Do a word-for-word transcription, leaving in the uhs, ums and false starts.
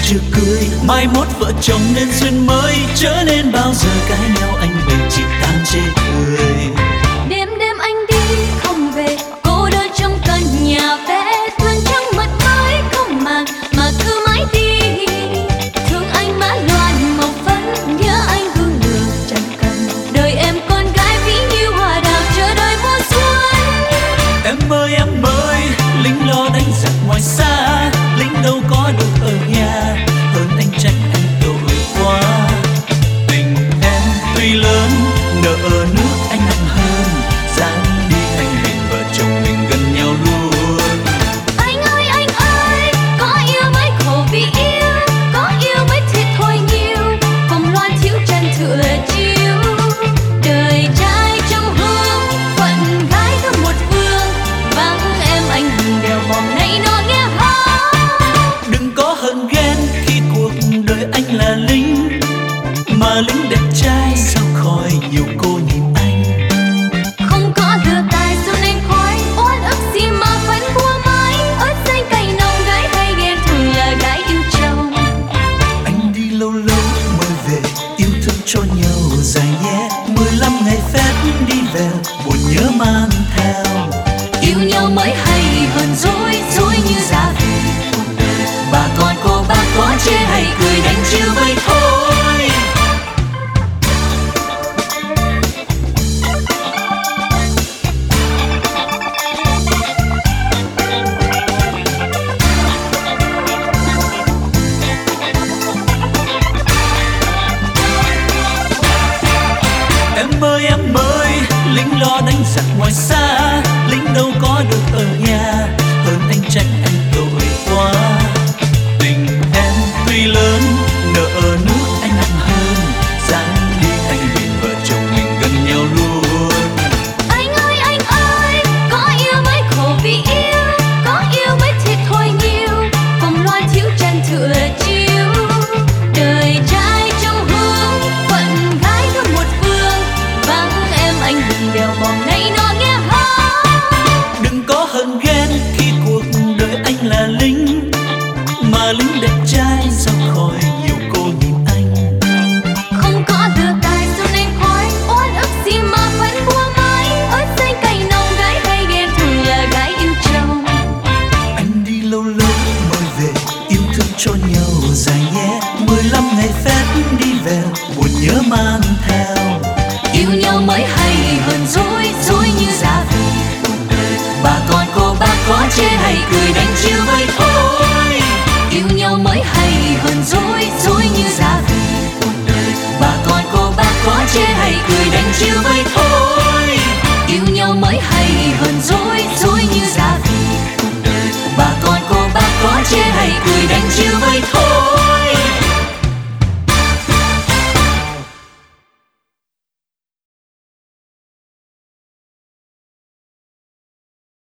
chưa cưới, mai mốt vợ chồng nên duyên mới, chớ nên bao giờ cãi nhau anh mình chỉ than chê cười. Đêm đêm anh đi không về, cô đơn trong căn nhà bé, thương trăng mật mãi không màng mà cứ mãi đi. Thương anh mã loạn màu phấn, nhớ anh hương lửa chẳng cần. Đời em con gái ví như hoa đào chờ đợi mùa xuân. Em ơi em ơi, lính lo đánh giặc ngoài xa, lính đâu có được ở nhà, hơn anh trách anh tội quá. Tình em tuy lớn, nợ nước anh nặng hơn, dáng đi thành mình vợ chồng mình gần nhau luôn. Anh ơi anh ơi, có yêu mới khổ vì yêu, có yêu mới thiệt thôi nhiều, vòng loan thiếu chân tựa chiếu. Đời trai trong hương, phận gái có một phương, vắng em anh hùng đèo vòng này nó nghe hát. Đừng có hận ghen khi cuộc đời anh là lính, mà lính đẹp trai sao khỏi nhiều cô nhìn anh. Không có lửa tài dù nên khói, oan ức gì mà vẫn bua mãi. Ớt xanh cay nồng gái hay ghen thường là gái yêu chồng. Anh đi lâu lâu mới về, yêu thương cho nhau dài nhé. Mười lăm ngày phép đi về, buồn nhớ mang theo. Yêu nhau mới hay hơn dối, dối như giá về cuộc đời. Bà con cô bác có chê hay cười đánh chiêu vậy thôi. Em ơi em ơi, lính lo đánh giặc ngoài xa, lính đâu có được ở nhà, hơn anh trách anh tội quá. Tình em tuy lớn, nợ nước anh nặng hơn, dáng đi thành mình vợ chồng mình gần nhau luôn. Anh ơi anh ơi, có yêu mới khổ vì yêu, có yêu mới thiệt thôi nhiều, vòng loan thiếu chân tựa chiếu. Đời trai trong hương, phận gái có một phương, vắng em anh hùng đèo vòng này nó nghe hát. Đừng có hận ghen khi cuộc đời anh là lính, mà lính đẹp trai sao khỏi nhiều cô nhìn anh. Không có lửa tài dù nên khói, oan ức gì mà vẫn bua mãi. Ớt xanh cay nồng gái hay ghen thường là gái yêu chồng. Anh đi lâu lâu mới về, yêu thương cho nhau dài nhé. Mười lăm ngày phép đi về, buồn nhớ mang theo. Yêu nhau mới hay hơn dối, dối như giá về cuộc đời. Bà con cô bác có chê hay cười đánh chiêu vậy thôi. Yêu nhau mới hay hơn dối, dối như giá về cuộc đời. Bà con cô bác có chê hay cười đánh chiêu vậy thôi. Yêu nhau mới hay hơn dối.